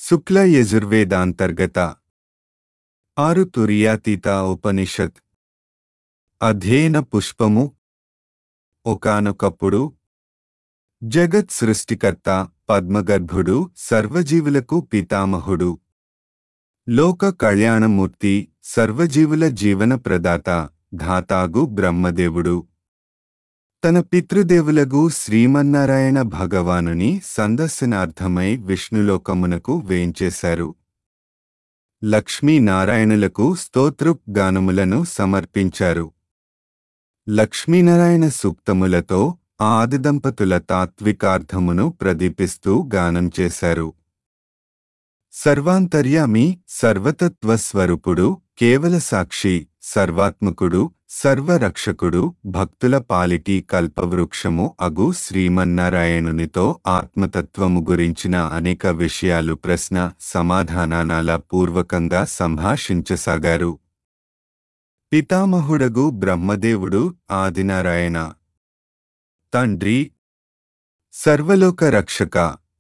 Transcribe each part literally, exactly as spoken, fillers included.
శుక్ల యజుర్వేదాంతర్గత ఆరు తురియాతీత ఉపనిషత్ అధ్యయన పుష్పము. ఒకానొకప్పుడు జగత్ సృష్టికర్త, పద్మగర్భుడు, సర్వజీవులకు పితామహుడు, లోక కళ్యాణమూర్తి, సర్వజీవుల జీవన ప్రదాత, ధాతాగు బ్రహ్మదేవుడు తన పితృదేవులగు శ్రీమన్నారాయణ భగవానుని సందర్శనార్థమై విష్ణులోకమునకు వేంచేశారు. లక్ష్మీనారాయణులకు స్తోత్రుప్ గానములను సమర్పించారు. లక్ష్మీనారాయణ సూక్తములతో ఆ ఆదిదంపతుల తాత్వికార్థమును ప్రదీపిస్తూ గానం చేశారు. సర్వాంతర్యామి, సర్వతత్వస్వరూపుడు, కేవల సాక్షి, సర్వాత్మకుడు, సర్వరక్షకుడు, భక్తుల పాలిటి కల్పవృక్షము అగు శ్రీమన్నారాయణునితో ఆత్మతత్వము గురించిన అనేక విషయాలు ప్రశ్న సమాధానాల పూర్వకంగా సంభాషించసాగారు. పితామహుడగు బ్రహ్మదేవుడు ఆదినారాయణ, తండ్రి, సర్వలోక రక్షక,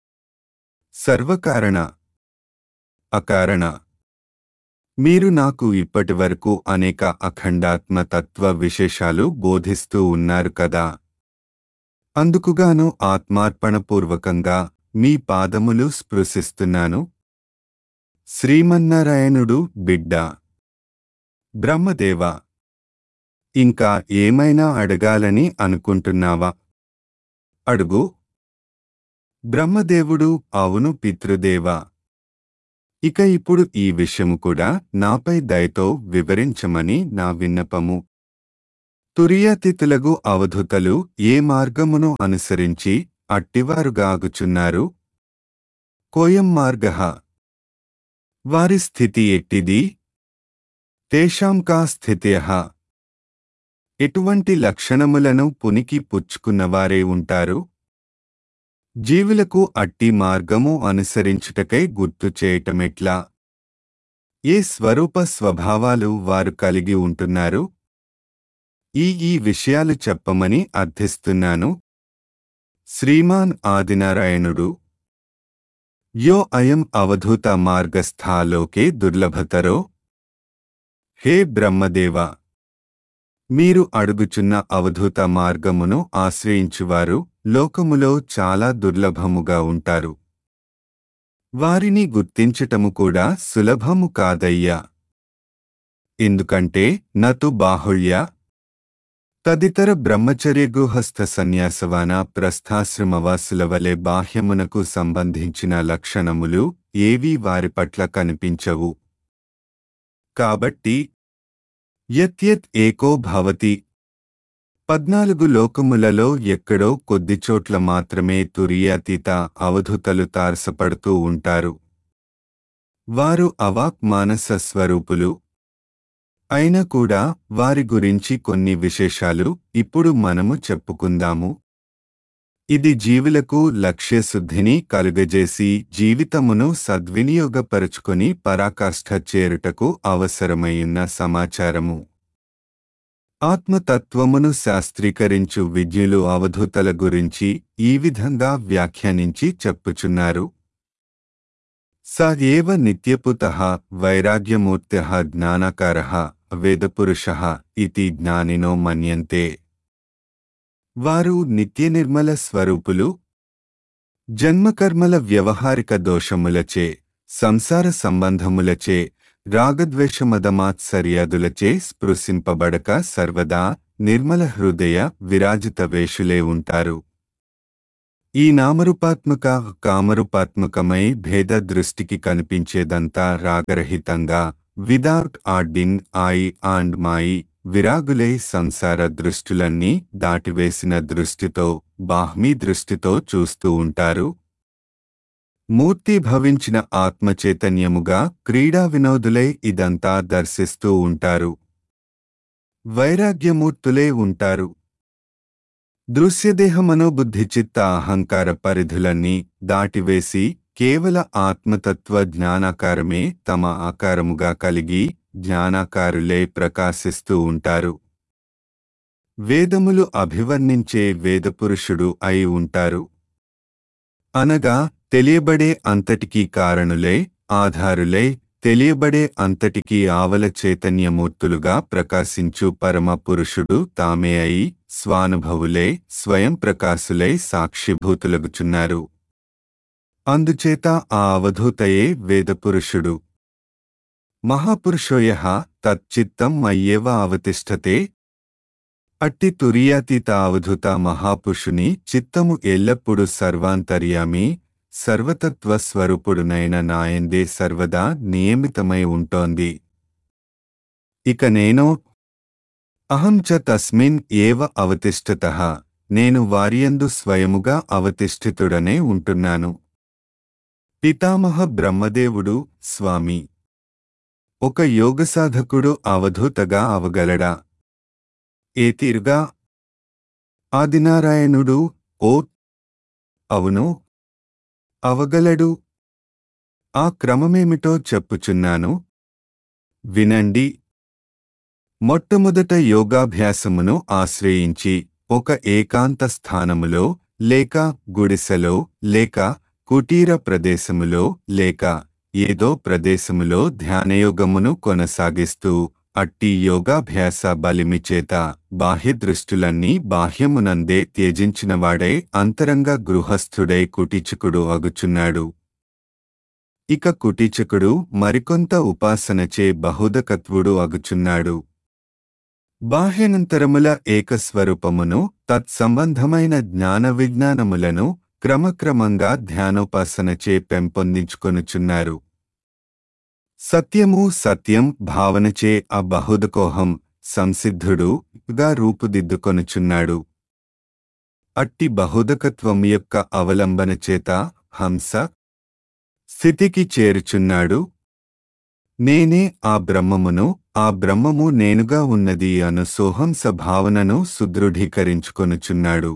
సర్వకారణ, అకారణ, మీరు నాకు ఇప్పటివరకు అనేక అఖండాత్మ తత్వ విశేషాలు బోధిస్తూ ఉన్నారు కదా. అందుకుగాను ఆత్మార్పణపూర్వకంగా మీ పాదములు స్పృశిస్తున్నాను. శ్రీమన్నారాయణుడు బిడ్డ. బ్రహ్మదేవ, ఇంకా ఏమైనా అడగాలని అనుకుంటున్నావా? అడుగు. బ్రహ్మదేవుడు అవును పితృదేవా. ఇక ఇప్పుడు ఈ విషయము కూడా నాపై దయతో వివరించమని నా విన్నపము. తురియాతీతులగు అవధూతలు ఏ మార్గమును అనుసరించి అట్టివారుగాగుచున్నారు? కోయం మార్గః? వారి స్థితి ఎట్టిది? తేషాం కా స్థిత్యః? ఎటువంటి లక్షణములను పునికి పుచ్చుకున్నవారే ఉంటారు? జీవులకు అట్టి మార్గము అనుసరించుటకై గుర్తు చేయటమెట్లా? ఏ స్వరూప స్వభావాలు వారు కలిగి ఉంటున్నారు? ఈ ఈ విషయాలు చెప్పమని అర్థిస్తున్నాను. శ్రీమాన్ ఆదినారాయణుడు. యో అయం అవధూత మార్గస్థా లోకే దుర్లభతరో. హే బ్రహ్మదేవ, మీరు అడుగుచున్న అవధూత మార్గమును ఆశ్రయించువారు లోకములో చాలా దుర్లభముగా ఉంటారు. వారిని గుర్తించటము కూడా సులభము కాదయ్యా. ఎందుకంటే నతు బాహుళ్య తదితర బ్రహ్మచర్య గృహస్థ సన్యాసవాన ప్రస్థాశ్రమవాసుల వలె బాహ్యమునకు సంబంధించిన లక్షణములు ఏవీ వారి పట్ల కనిపించవు. కాబట్టి యత్యత్ ఏకో భవతి, పద్నాలుగు లోకములలో ఎక్కడో కొద్దిచోట్ల మాత్రమే తురియాతీత అవధూతలు తారసపడుతూ ఉంటారు. వారు అవాక్ మానస స్వరూపులు. అయినా కూడా వారి గురించి కొన్ని విశేషాలు ఇప్పుడు మనము చెప్పుకుందాము. ఇది జీవులకు లక్ష్యశుద్ధిని కలుగజేసి జీవితమును సద్వినియోగపరుచుకొని పరాకాష్ఠ చేరుటకు అవసరమైయున్న సమాచారము. ఆత్మతత్వమును శాస్త్రీకరించు విజ్ఞులు అవధూతల గురించి ఈ విధంగా వ్యాఖ్యానించి చెప్పుచున్నారు. స ఏవ నిత్యపుతః వైరాగ్యమూర్త్యః జ్ఞానాకారః వేదపురుషః ఇతి జ్ఞానినో మన్యంతే. వారు నిత్యనిర్మల స్వరూపులు. జన్మకర్మల వ్యవహారిక దోషములచే, సంసార సంబంధములచే, రాగద్వేషమదమాత్సర్యాదులచే స్పృశింపబడక సర్వదా నిర్మల హృదయ విరాజిత వేషులే ఉంటారు. ఈ నామరూపాత్మక కామరూపాత్మకమై భేద దృష్టికి కనిపించేదంతా రాగరహితంగా, without regarding I and my విరాగులై సంసార దృష్టులన్నీ దాటివేసిన దృష్టితో, బాహ్మీ దృష్టితో చూస్తూ ఉంటారు. మూర్తి భవించిన ఆత్మచైతన్యముగా క్రీడా వినోదులై ఇదంతా దర్శిస్తూ ఉంటారు. వైరాగ్యమూర్తులే ఉంటారు. దృశ్యదేహమనోబుద్ధిచిత్త అహంకార పరిధులన్నీ దాటివేసి కేవల ఆత్మతత్వ జ్ఞానాకారమే తమ ఆకారముగా కలిగి జ్ఞానాకారులే ప్రకాశిస్తూ ఉంటారు. వేదములు అభివర్ణించే వేదపురుషుడు అయి ఉంటారు. అనగా తెలియబడే అంతటికీ కారణులై ఆధారులై తెలియబడే అంతటికీ ఆవల చైతన్యమూర్తులుగా ప్రకాశించు పరమ పురుషుడు తామే అయి స్వానుభవులై స్వయం ప్రకాశులై సాక్షిభూతులగుచున్నారు. అందుచేత ఆ అవధూతయే వేదపురుషుడు. మహాపురుషోయః తచ్చిత్తం మయ్యేవ అవతిష్ఠతే. అట్టి తురీయాతీత అవధూత మహాపురుషుని చిత్తము ఎల్లప్పుడూ సర్వాంతర్యామి సర్వతత్వస్వరూపుడునైన నాయందే సర్వదా నియమితమై ఉంటోంది. ఇక నేను అహం చ తస్మిన్ ఏవ అవతిష్ఠతః, నేను వారియందు స్వయముగా అవతిష్ఠితుడనే ఉంటున్నాను. పితామహ బ్రహ్మదేవుడు స్వామి, ఒక యోగసాధకుడు అవధూతగా అవగలడా? ఏ తీరుగా? ఆదినారాయణుడు ఓ అవును అవగలడు. ఆ క్రమమేమిటో చెప్పుచున్నాను వినండి. మొట్టమొదట యోగాభ్యాసమును ఆశ్రయించి ఒక ఏకాంత స్థానములో లేక గుడిసెలో లేక కుటీర ప్రదేశములో లేక ఏదో ప్రదేశములో ధ్యానయోగమును కొనసాగిస్తూ అట్టి యోగాభ్యాస బలిమిచేత బాహ్యదృష్టులన్నీ బాహ్యమునందే త్యజించినవాడై అంతరంగ గృహస్థుడై కుటీచకుడు అగుచున్నాడు. ఇక కుటీచకుడు మరికొంత ఉపాసనచే బహుదకత్వుడు అగుచున్నాడు. బాహ్యనంతరముల ఏకస్వరూపమును తత్సంబంధమైన జ్ఞాన విజ్ఞానములను క్రమక్రమంగా ధ్యానోపాసనచే పెంపొందించుకొనుచున్నారు. సత్యము సత్యం భావనచే ఆ బహుదకోహం సంసిద్ధుడు గా రూపుదిద్దుకొనుచున్నాడు. అట్టి బహుదకత్వం యొక్క అవలంబన చేత హంస స్థితికి చేరుచున్నాడు. నేనే ఆ బ్రహ్మమును, ఆ బ్రహ్మము నేనుగా ఉన్నది అను సోహంస భావనను సుదృఢీకరించుకొనుచున్నాడు.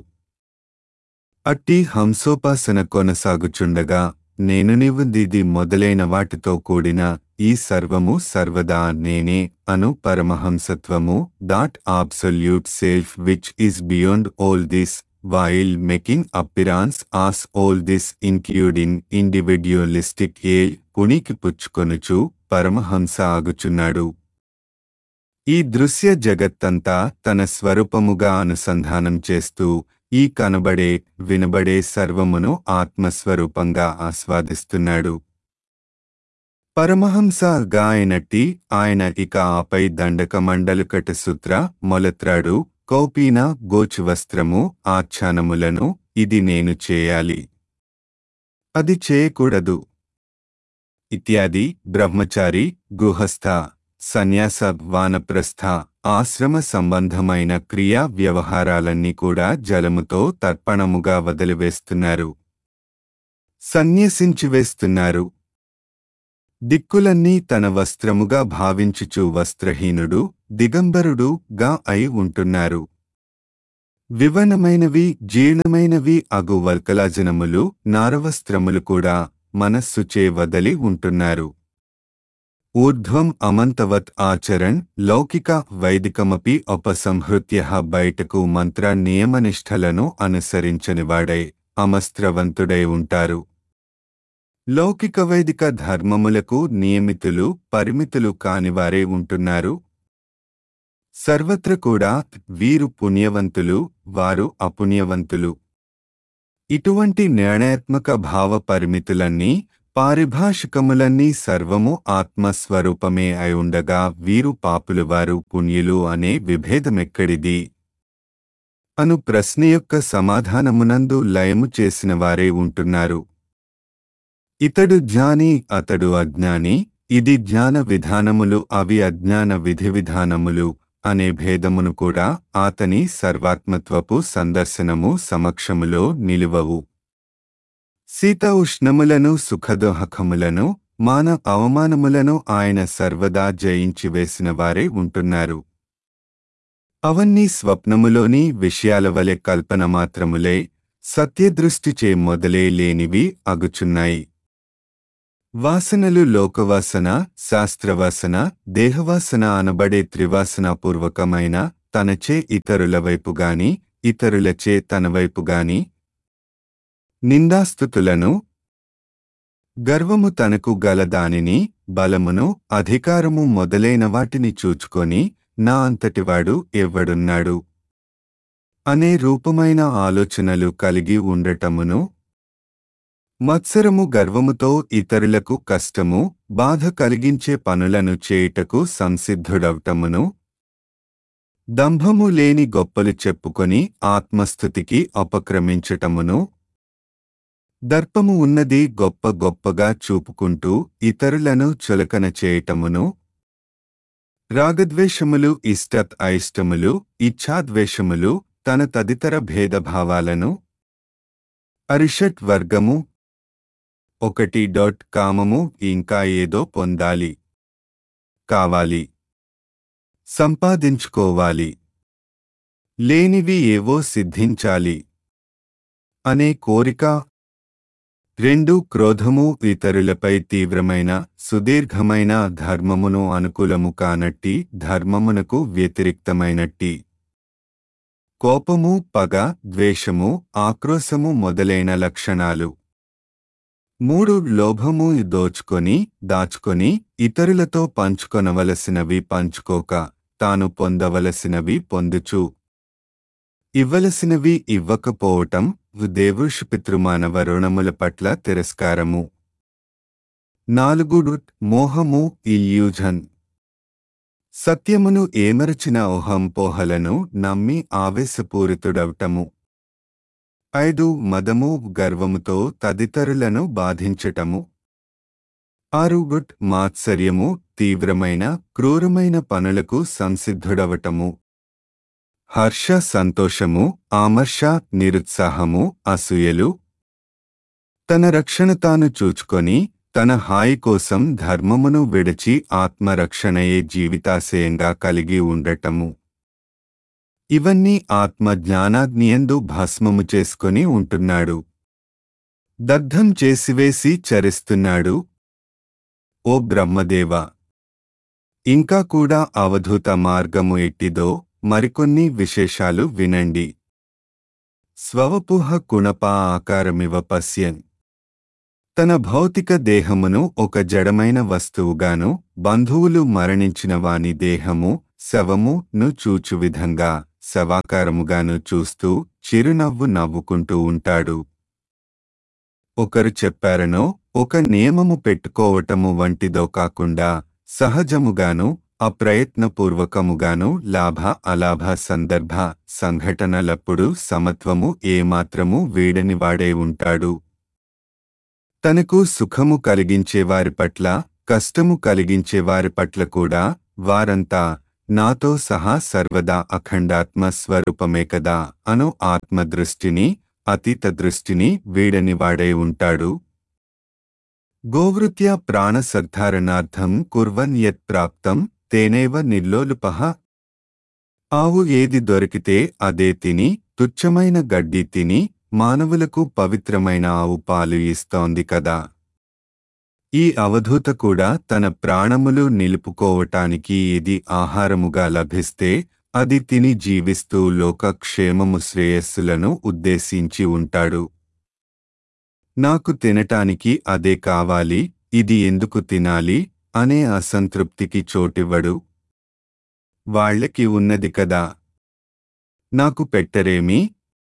అట్టి హంసోపాసన కొనసాగుచుండగా నేను నీవు దిది మొదలైన వాటితో కూడిన ఈ సర్వము సర్వదా నేనే అను పరమహంసత్వము that absolute self which is beyond all this while making appearance as all this including individualistic ఏ పుణికి పుచ్చుకొనుచు పరమహంస ఆగుచున్నాడు. ఈ దృశ్య జగత్తంతా తన స్వరూపముగా అనుసంధానం చేస్తూ ఈ కనబడే వినబడే సర్వమును ఆత్మస్వరూపంగా ఆస్వాదిస్తున్నాడు. పరమహంసగా అయినట్టి ఆయన ఇక ఆపై దండక మండలుకట సూత్ర మొలత్రాడు కౌపీన గోచువస్త్రము ఆచ్ఛానములను ఇది నేను చేయాలి, అది చేయకూడదు ఇత్యాది బ్రహ్మచారి గృహస్థ సన్యాస వానప్రస్థ ఆశ్రమ సంబంధమైన క్రియా వ్యవహారాలన్నీ కూడా జలముతో తర్పణముగా వదిలివేస్తున్నారు, సన్యసించివేస్తున్నారు. దిక్కులన్నీ తన వస్త్రముగా భావించుచు వస్త్రహీనుడు దిగంబరుడు గా అయి ఉంటున్నారు. వివనమైనవి జీర్ణమైనవి అగు వల్కలాజనములు నారవస్త్రములు కూడా మనస్సుచే వదలి ఉంటున్నారు. ఊర్ధ్వం అమంతవత్ ఆచరణ్ లౌకిక వైదికమపి ఉపసంహృత్య బయటకు మంత్ర నియమనిష్టలను అనుసరించనివాడై అమస్త్రవంతుడై ఉంటారు. లౌకిక వైదిక ధర్మములకు నియమితులు పరిమితులు కానివారే ఉంటున్నారు. సర్వత్ర కూడా వీరు పుణ్యవంతులు, వారు అపుణ్యవంతులు. ఇటువంటి నిర్ణయాత్మక భావ పరిమితులన్నీ పారిభాషికములన్నీ సర్వము ఆత్మస్వరూపమే అయుండగా వీరు పాపులు వారు పుణ్యులు అనే విభేదమెక్కడిది అను ప్రశ్న యొక్క సమాధానమునందు లయము చేసిన వారే ఉంటున్నారు. ఇతడు జ్ఞాని అతడు అజ్ఞాని, ఇది జ్ఞాన విధానములు అవి అజ్ఞాన విధి విధానములు అనే భేదమును కూడా ఆతని సర్వాత్మత్వపు సందర్శనము సమక్షములో నిలువవు. శీత ఉష్ణములను సుఖదోహకములను మాన అవమానములను ఆయన సర్వదా జయించివేసిన వారే ఉంటున్నారు. అవన్నీ స్వప్నములోని విషయాల వలె కల్పన మాత్రములే సత్యదృష్టిచే మొదలే లేనివి అగుచున్నాయి. వాసనలు లోకవాసన, శాస్త్రవాసన, దేహవాసన అనబడే త్రివాసనాపూర్వకమైన తనచే ఇతరుల వైపుగాని ఇతరులచే తన వైపుగాని నిందాస్తుతులను గర్వము తనకు గల దానిని, బలమును, అధికారము మొదలైన వాటిని చూచుకొని, నా అంతటివాడు ఎవ్వడున్నాడు అనే రూపమైన ఆలోచనలు కలిగి ఉండటమును, మత్సరము గర్వముతో ఇతరులకు కష్టము, బాధ కలిగించే పనులను చేయుటకు సంసిద్ధుడవటమును, దంభము లేని గొప్పలు చెప్పుకొని ఆత్మస్థుతికి అపక్రమించటమును, దర్పము ఉన్నది గొప్ప గొప్పగా చూపుకుంటూ ఇతరులను చులకన చేయటమును, రాగద్వేషములు, ఇష్ట అయిష్టములు, ఇచ్ఛాద్వేషములు, తన తదితర భేదభావాలను, అరిషట్ వర్గము ఒకటి డాట్ కామము, ఇంకా ఏదో పొందాలి, కావాలి, సంపాదించుకోవాలి, లేనివి ఏవో సిద్ధించాలి అనే కోరిక. రెండు క్రోధము, ఇతరులపై తీవ్రమైన సుదీర్ఘమైన ధర్మమును అనుకూలము కానట్టి ధర్మమునకు వ్యతిరిక్తమైనట్టి కోపము, పగ, ద్వేషము, ఆక్రోశము మొదలైన లక్షణాలు. మూడు లోభము, దోచుకొని దాచుకొని ఇతరులతో పంచుకొనవలసినవి పంచుకోక తాను పొందవలసినవి పొందుచు ఇవ్వలసినవి ఇవ్వకపోవటం, దేవృషిపితృమానవ రుణముల పట్ల తిరస్కారము. నాలుగు మోహము, ఇల్యూజన్, సత్యమును ఏమరచిన ఊహంపోహలను నమ్మి ఆవేశపూరితుడవటము. ఐదు మదము, గర్వముతో తదితరులను బాధించటము. ఆరు మాత్సర్యము, తీవ్రమైన క్రూరమైన పనులకు సంసిద్ధుడవటము. హర్ష, సంతోషము, ఆమర్ష, నిరుత్సాహము, అసూయలు, తన రక్షణ తాను చూచుకొని తన హాయి కోసం ధర్మమును విడిచి ఆత్మరక్షణయే జీవితాశయంగా కలిగి ఉండటము. ఇవన్నీ ఆత్మ జ్ఞానాగ్నియందు భస్మము చేసుకొని ఉంటున్నాడు, దగ్ధం చేసివేసి చరిస్తున్నాడు. ఓ బ్రహ్మదేవ, ఇంకా కూడా అవధూత మార్గము ఎట్టిదో మరికొన్ని విశేషాలు వినండి. స్వవపుః కుణపా ఆకారమివ పశ్యన్, తన భౌతిక దేహమును ఒక జడమైన వస్తువుగాను, బంధువులు మరణించిన వాని దేహము శవము ను చూచు విధంగా శవాకారముగాను చూస్తూ చిరునవ్వు నవ్వుకుంటూ ఉంటాడు. ఒకరు చెప్పారనో ఒక నియమము పెట్టుకోవటము వంటిదో కాకుండా సహజముగాను అప్రయత్నపూర్వకముగాను లాభ అలాభ సందర్భ సంఘటనలప్పుడు సమత్వము ఏమాత్రము వీడనివాడే ఉంటాడు. తనకు సుఖము కలిగించేవారి పట్ల, కష్టము కలిగించేవారి పట్ల కూడా వారంతా నాతో సహా సర్వదా అఖండాత్మ స్వరూపమే కదా అను ఆత్మదృష్టిని, అతీత దృష్టిని వీడనివాడై ఉంటాడు. గోవృత్యా ప్రాణసద్ధారణార్థం కుర్వన్ యత్ ప్రాప్తం తేనేవ నిర్లోలుపః, ఆవు ఏది దొరికితే అదే తిని, తుచ్చమైన గడ్డి తిని మానవులకు పవిత్రమైన ఆవు పాలు ఇస్తోంది కదా. ఈ అవధూత కూడా తన ప్రాణములు నిలుపుకోవటానికి ఏది ఆహారముగా లభిస్తే అది తిని జీవిస్తూ లోక క్షేమము శ్రేయస్సులను ఉద్దేశించి ఉంటాడు. నాకు తినటానికి అదే కావాలి, ఇది ఎందుకు తినాలి అనే అసంతృప్తికి చోటివ్వడు. వాళ్ళకి ఉన్నది కదా, నాకు పెట్టరేమి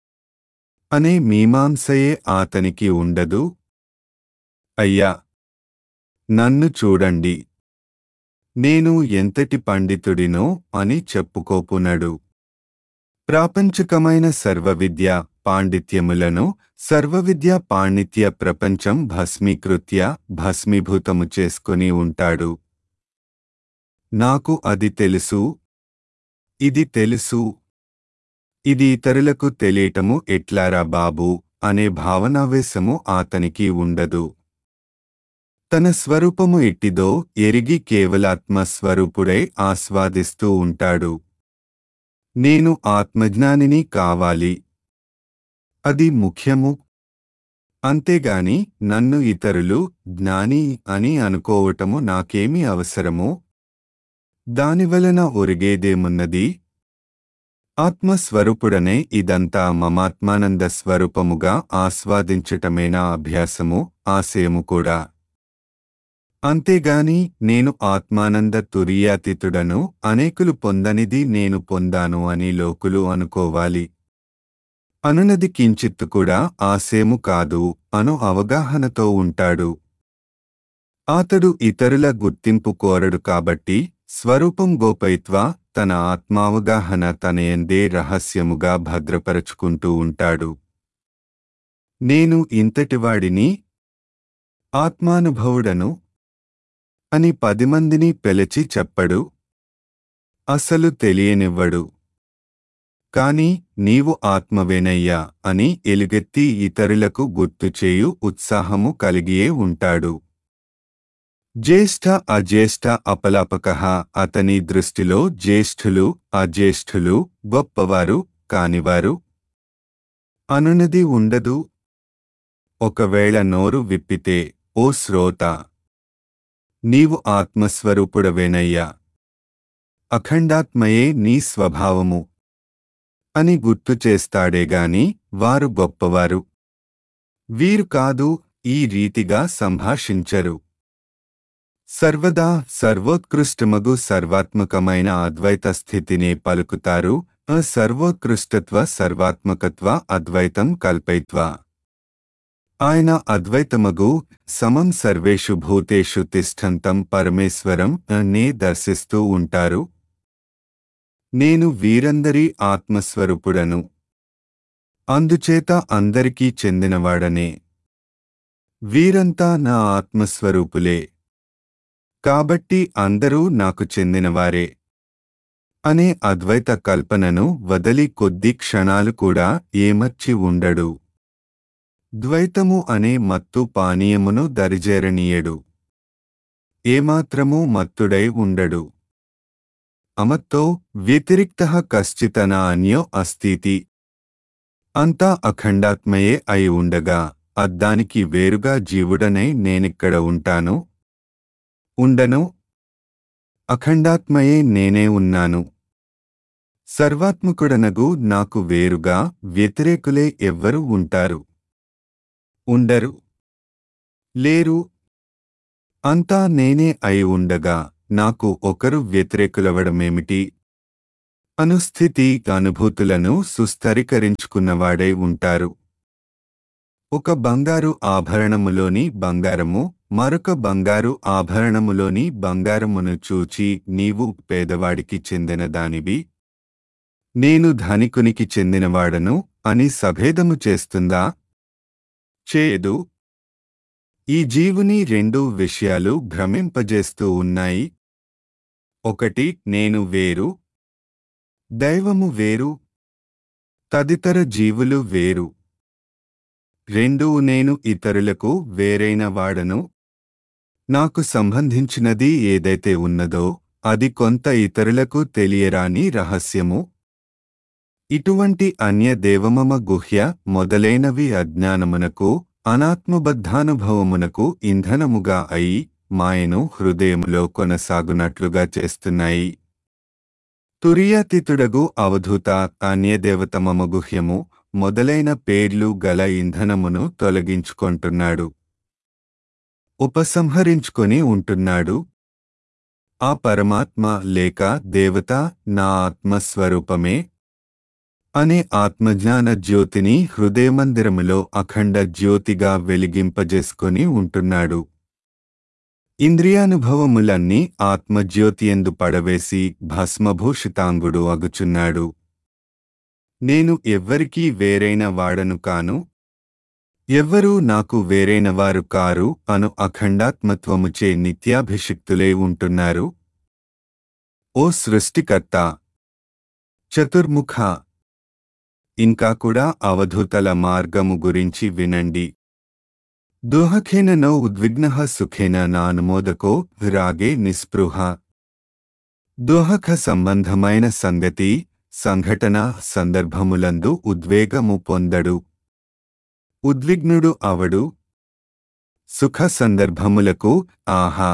అనే మీమాంసయే ఆతనికి ఉండదు. అయ్యా, నన్ను చూడండి, నేను ఎంతటి పండితుడినో అని చెప్పుకోపునడు. ప్రాపంచకమైన సర్వవిద్య పాండిత్యములను సర్వవిద్యా పాండిత్య ప్రపంచం భస్మీకృత్య భస్మీభూతము చేసుకొని ఉంటాడు. నాకు అది తెలుసు, ఇది తెలుసు, ఇది ఇతరులకు తెలియటము ఎట్లారా బాబూ అనే భావనావేశము ఆతనికి ఉండదు. తన స్వరూపము ఎట్టిదో ఎరిగి కేవలాత్మ స్వరూపుడై ఆస్వాదిస్తూ ఉంటాడు. నేను ఆత్మజ్ఞానిని కావాలి, అది ముఖ్యము. అంతేగాని నన్ను ఇతరులు జ్ఞాని అని అనుకోవటము నాకేమి అవసరమో? దానివలన ఒరిగేదేమున్నది? ఆత్మస్వరూపుడనే ఇదంతా మమాత్మానంద స్వరూపముగా ఆస్వాదించటమేనా అభ్యాసము, ఆశయము కూడా? అంతేగాని నేను ఆత్మానంద తురీయాతీతుడను, అనేకులు పొందనిది నేను పొందాను అని లోకులు అనుకోవాలి. అనునది కించిత్తు కూడా ఆసేము కాదు అను అవగాహనతో ఉంటాడు. అతడు ఇతరుల గుర్తింపు కోరడు కాబట్టి స్వరూపం గోపయిత్వా తన ఆత్మావగాహన తనయందే రహస్యముగా భద్రపరచుకుంటూ ఉంటాడు. నేను ఇంతటివాడిని, ఆత్మానుభవుడను అని పదిమందిని పిలిచి చెప్పడు. అసలు తెలియనివ్వడు. కాని నీవు ఆత్మవేనయ్యా అని ఎలుగెత్తి ఇతరులకు గుర్తుచేయు ఉత్సాహము కలిగియే ఉంటాడు. జ్యేష్ఠ అజ్యేష్ఠ అపలాపకః అతని దృష్టిలో జ్యేష్ఠులు అజ్యేష్ఠులు గొప్పవారు కానివారు అనునది ఉండదు. ఒకవేళ నోరు విప్పితే, ఓ శ్రోత, నీవు ఆత్మస్వరూపుడవేనయ్యా, అఖండాత్మయే నీ స్వభావము అని గుర్తు చేస్తాడేగాని వారు గొప్పవారు, వీరు కాదు ఈ రీతిగా సంభాషించరు. సర్వదా సర్వోత్కృష్టమగు సర్వాత్మకమైన అద్వైత స్థితినే పలుకుతారు. సర్వోత్కృష్టత్వ సర్వాత్మకత్వ అద్వైతం కల్పయిత్వా. ఆయన అద్వైతమగు సమం సర్వేషు భూతేషు తిష్టంతం పరమేశ్వరం నే దర్శిస్తూ ఉంటారు. నేను వీరందరి ఆత్మస్వరూపుడను, అందుచేత అందరికీ చెందినవాడనే. వీరంతా నా ఆత్మస్వరూపులే, కాబట్టి అందరూ నాకు చెందినవారే అనే అద్వైత కల్పనను వదలి కొద్ది క్షణాలు కూడా ఏమర్చి ఉండడు. ద్వైతము అనే మత్తు పానీయమును దరిజేరనీయడు. ఏమాత్రమూ మత్తుడై ఉండడు. అమత్తో వ్యతిరిక్తః కశ్చితన అన్యో అస్తితి. అంతా అఖండాత్మయే అయి ఉండగా అద్దానికి వేరుగా జీవుడనై నేనిక్కడ ఉంటాను, ఉండను. అఖండాత్మయే నేనే ఉన్నాను. సర్వాత్మకుడనగు నాకు వేరుగా వ్యతిరేకులే ఎవ్వరు ఉంటారు? ఉండరు, లేరు. అంతా నేనే అయి ఉండగా నాకు ఒకరు వ్యతిరేకులవడమేమిటి? అనుస్థితి అనుభూతులను సుస్థిరీకరించుకున్నవాడై ఉంటారు. ఒక బంగారు ఆభరణములోని బంగారము మరొక బంగారు ఆభరణములోని బంగారమును చూచి నీవు పేదవాడికి చెందిన దానివి, నేను ధనికునికి చెందినవాడను అని సభేదము చేస్తుందా? చేయదు. ఈ జీవుని రెండు విషయాలు భ్రమింపజేస్తూ ఉన్నాయి. ఒకటి, నేను వేరు, దైవము వేరు, తదితర జీవులు వేరు. రెండు, నేను ఇతరులకు వేరైన వాడను. నాకు సంబంధించినది ఏదైతే ఉన్నదో అది కొంత ఇతరులకు తెలియరాని రహస్యము. ఇటువంటి అన్య దేవమమ గుహ్య మొదలైనవి అజ్ఞానమునకు అనాత్మబద్ధానుభవమునకు ఇంధనముగా అయి మాయను హృదయములో కొనసాగునట్లుగా చేస్తున్నాయి. తురీయాతీతుడగు అవధూత అన్యదేవతమమ గుహ్యము మొదలైన పేర్లు గల ఇంధనమును తొలగించుకొంటున్నాడు, ఉపసంహరించుకొని ఉంటున్నాడు. ఆ పరమాత్మ లేక దేవత నా ఆత్మస్వరూపమే అనే ఆత్మజ్ఞాన జ్యోతిని హృదయమందిరములో అఖండ జ్యోతిగా వెలిగింపజేసుకొని ఉంటున్నాడు. ఇంద్రియానుభవములన్నీ ఆత్మజ్యోతియందు పడవేసి భస్మభూషితాంగుడు అగుచున్నాడు. నేను ఎవ్వరికీ వేరైన వాడను కాను, ఎవ్వరూ నాకు వేరైనవారు కారు అను అఖండాత్మత్వముచే నిత్యాభిషిక్తులై ఉంటున్నారు. ఓ సృష్టికర్త, చతుర్ముఖ, ఇంకా కూడా అవధూతల మార్గము గురించి వినండి. దుఃఖేన నో ఉద్విగ్నః సుఖేన నానుమోదకో రాగే నిస్పృహ. దుఃఖ సంబంధమైన సంగతి సంఘటన సందర్భములందు ఉద్వేగము పొందడు, ఉద్విగ్నుడు అవడు. సుఖ సందర్భములకు ఆహా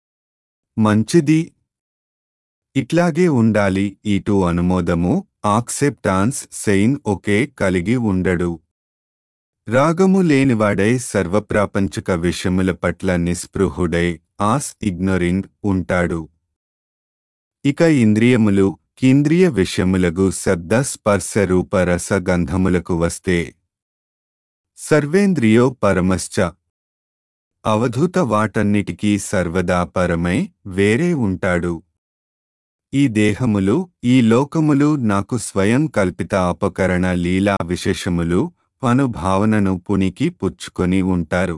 మంచిది, ఇట్లాగే ఉండాలి ఇటు అనుమోదము ఆక్సెప్టాన్స్ సెయిన్ ఒకే కలిగి ఉండడు. రాగము లేనివాడై సర్వప్రాపంచక విషయముల పట్ల నిస్పృహుడై ఆస్ ఇగ్నోరింగ్ ఉంటాడు. ఇక ఇంద్రియములు ఇంద్రియ విషయములగు శబ్ద స్పర్శ రూప రస గంధములకు వస్తే సర్వేంద్రియో పరమశ్చ అవధూత వాటన్నిటికీ సర్వదా పరమై వేరే ఉంటాడు. ఈ దేహములు ఈ లోకములు నాకు స్వయం కల్పిత అపకరణ లీలా విశేషములు అనుభావనను పునికి పుచ్చుకొని ఉంటారు.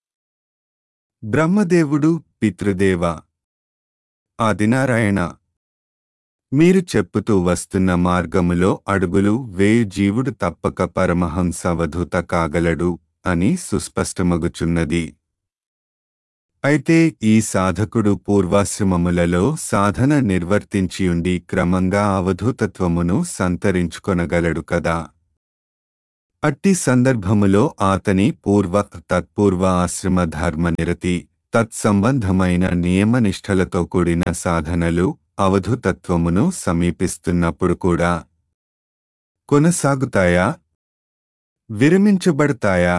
బ్రహ్మదేవుడు పితృదేవ ఆదినారాయణ మీరు చెప్పుతూ వస్తున్న మార్గములో అడుగులు వేయు జీవుడు తప్పక పరమహంస అవధూత కాగలడు అని సుస్పష్టమగుచున్నది. అయితే ఈ సాధకుడు పూర్వాశ్రమములలో సాధన నిర్వర్తించియుండి క్రమంగా అవధూతత్వమును సంతరించుకొనగలడు కదా. అట్టి సందర్భములో ఆతని పూర్వ తత్పూర్వ ఆశ్రమ ధర్మనిరతి తత్సంబంధమైన నియమనిష్టలతో కూడిన సాధనలు అవధూతత్వమును సమీపిస్తున్నప్పుడు కూడా కొనసాగుతాయా, విరమించబడతాయా?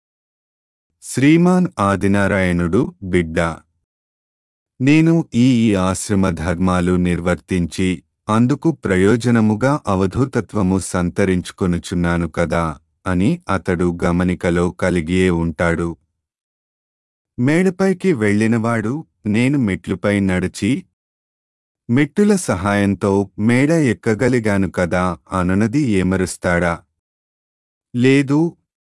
శ్రీమాన్ ఆదినారాయణుడు బిడ్డ, నేను ఈ ఈ ఆశ్రమ ధర్మాలు నిర్వర్తించి అందుకు ప్రయోజనముగా అవధూతత్వము సంతరించుకొనుచున్నాను కదా అని అతడు గమనికలో కలిగియే ఉంటాడు. మేడపైకి వెళ్ళినవాడు నేను మెట్లుపై నడిచి మెట్టుల సహాయంతో మేడ ఎక్కగలిగాను కదా అనునది ఏమరుస్తాడా? లేదు.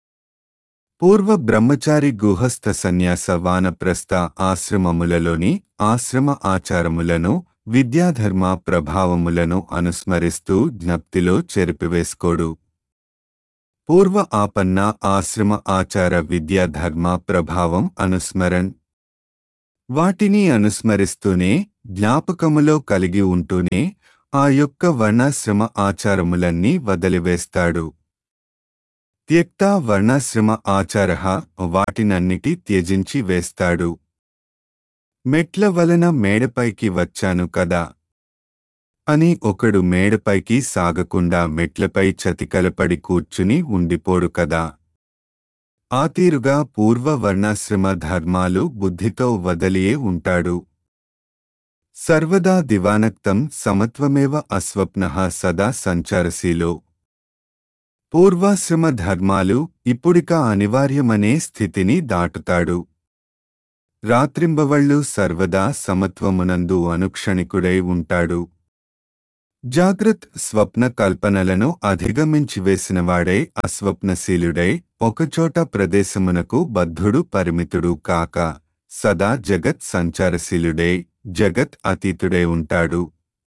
పూర్వ బ్రహ్మచారి గుహస్థ సన్యాస వానప్రస్థ ఆశ్రమములలోని ఆశ్రమ ఆచారములను విద్యాధర్మ ప్రభావములను అనుస్మరిస్తూ జ్ఞప్తిలో చెరిపివేసుకోడు. పూర్వ ఆపన్న ఆశ్రమ ఆచార విద్యాధర్మ ప్రభావం అనుస్మరణ్ వాటిని అనుస్మరిస్తూనే జ్ఞాపకములో కలిగి ఉంటూనే ఆ యొక్క వర్ణాశ్రమ ఆచారములన్నీ వదిలివేస్తాడు. త్యక్తా వర్ణాశ్రమ ఆచారః వాటినన్నిటి త్యజించి వేస్తాడు. మెట్ల వలన మేడపైకి వచ్చాను కదా అని ఒకడు మేడపైకి సాగకుండా మెట్లపై చతికలపడి కూర్చుని ఉండిపోడు కదా. ఆ తీరుగా పూర్వ వర్ణాశ్రమ ధర్మాలు బుద్ధితో వదలియే ఉంటాడు. సర్వదా దివానక్తం సమత్వమేవ అస్వప్నః సదా సంచారశీలో. పూర్వాశ్రమ ధర్మాలు ఇప్పుడిక అనివార్యమనే స్థితిని దాటుతాడు. రాత్రింబవళ్ళు సర్వదా సమత్వమునందు అనుక్షణికుడై ఉంటాడు. జాగ్రత్ స్వప్న కల్పనలను అధిగమించి వేసినవాడై అస్వప్నశీలుడై ఒకచోట ప్రదేశమునకు బద్ధుడు పరిమితుడు కాక సదా జగత్ సంచారశీలుడై జగత్ అతీతుడై ఉంటాడు.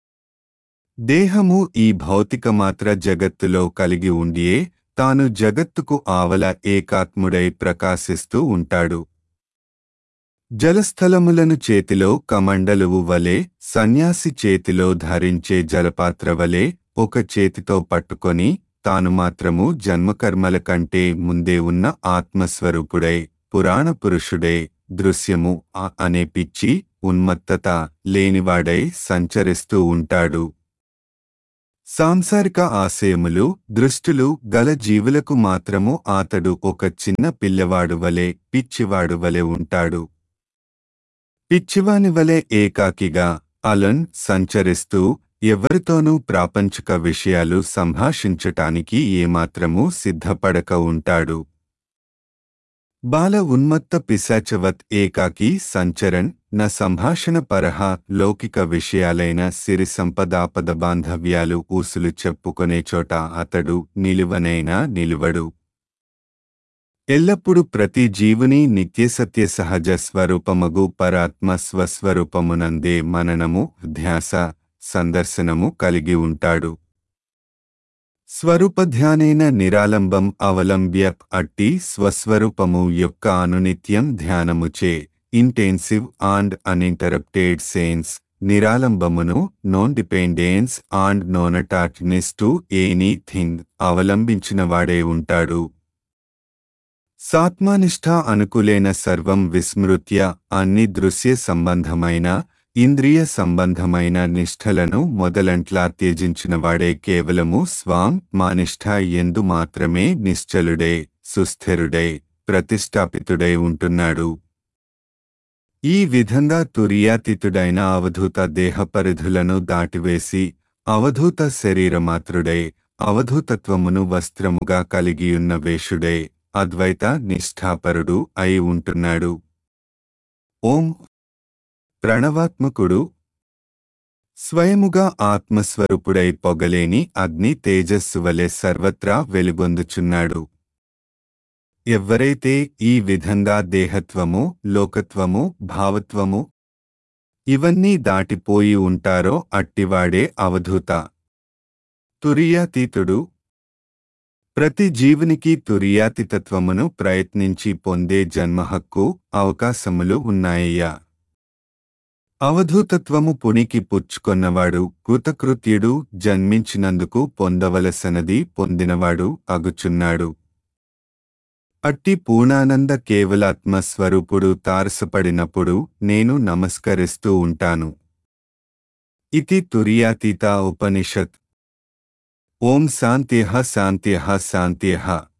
దేహము ఈ భౌతికమాత్ర జగత్తులో కలిగి ఉండియే తాను జగత్తుకు ఆవల ఏకాత్ముడై ప్రకాశిస్తూ ఉంటాడు. జలస్థలములను చేతిలో కమండలువు వలె సన్యాసి చేతిలో ధరించే జలపాత్ర వలె ఒక చేతితో పట్టుకొని తాను మాత్రము జన్మకర్మల కంటే ముందే ఉన్న ఆత్మస్వరూపుడై పురాణ పురుషుడై దృశ్యము అనే పిచ్చి ఉన్మత్తత లేనివాడై సంచరిస్తూ ఉంటాడు. సాంసారిక ఆశయములు దృష్టులు గల జీవులకు మాత్రము అతడు ఒక చిన్న పిల్లవాడు వలె పిచ్చివాడు వలె ఉంటాడు. పిచ్చివాని వలె ఏకాకిగా అలన్ సంచరిస్తూ ఎవరితోనూ ప్రాపంచిక విషయాలు సంభాషించటానికి ఏమాత్రమూ సిద్ధపడక ఉంటాడు. బాల ఉన్మత్త పిశాచవత్ ఏకాకి సంచరన్ న సంభాషణ పరహ లౌకిక విషయాలైన సిరి సంపదాపద బాంధవ్యాలు ఊసులు చెప్పుకొనే చోట అతడు నిలువనైనా నిలువడు. ఎల్లప్పుడు ప్రతి జీవుని నిత్యసత్య సహజ స్వరూపమగు పరాత్మ స్వస్వరూపమునందే మననము ధ్యాస సందర్శనము కలిగి ఉంటాడు. స్వరూపధ్యానేన నిరాలంబం అవలంబ్య అట్టి స్వస్వరూపము యొక్క అనునిత్యం ధ్యానముచే ఇంటెన్సివ్ అండ్ అన్ఇంటరప్టెడ్ సెన్స్ నిరాలంబమును non dependence and non attachedness to anything అవలంబించినవాడే ఉంటాడు. సాత్మానిష్ఠ అనుకులేన సర్వం విస్మృత్య అన్ని దృశ్య సంబంధమైన ఇంద్రియ సంబంధమైన నిష్ఠలను మొదలంట్లా త్యజించినవాడే కేవలము స్వాం మానిష్ఠ యందు మాత్రమే నిశ్చలుడై సుస్థిరుడై ప్రతిష్టాపితుడై ఉంటున్నాడు. ఈ విధంగా తురీయాతీతుడైన అవధూత దేహపరిధులను దాటివేసి అవధూత శరీరమాత్రుడై అవధూతత్వమును వస్త్రముగా కలిగియున్న వేషుడై అద్వైత నిష్ఠాపరుడు అయి ఉంటున్నాడు. ఓం ప్రణవాత్మకుడు స్వయముగా ఆత్మస్వరూపుడై పొగలేని అగ్ని తేజస్సు వలె సర్వత్రా వెలుగొందుచున్నాడు. ఎవ్వరైతే ఈ విధంగా దేహత్వము, లోకత్వము, భావత్వము ఇవన్నీ దాటిపోయి ఉంటారో అట్టివాడే అవధూత తురీయాతీతుడు. ప్రతి జీవునికి తురీయాతీతత్వమును ప్రయత్నించి పొందే జన్మహక్కు, అవకాశములు ఉన్నాయ్యా. అవధూతత్వము పుణికి పుచ్చుకొన్నవాడు కృతకృత్యుడు, జన్మించినందుకు పొందవలసనది పొందినవాడు అగుచున్నాడు. అట్టి పూర్ణానంద కేవలాత్మస్వరూపుడు తారసపడినప్పుడు నేను నమస్కరిస్తూ ఉంటాను. ఇతి తురీయాతీత ఉపనిషత్. ఓం శాంత్యః శాంత్యః శాంత్యః.